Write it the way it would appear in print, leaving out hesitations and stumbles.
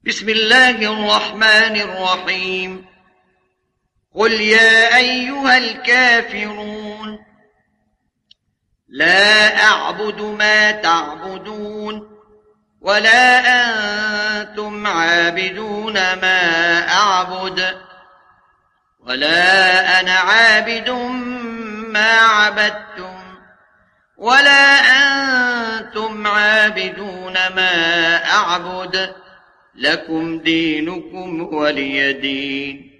بسم الله الرحمن الرحيم. قل يا أيها الكافرون لا أعبد ما تعبدون ولا أنتم عابدون ما أعبد ولا أنا عابد ما عبدتم ولا أنتم عابدون ما أعبد لكم دينكم ولي دين.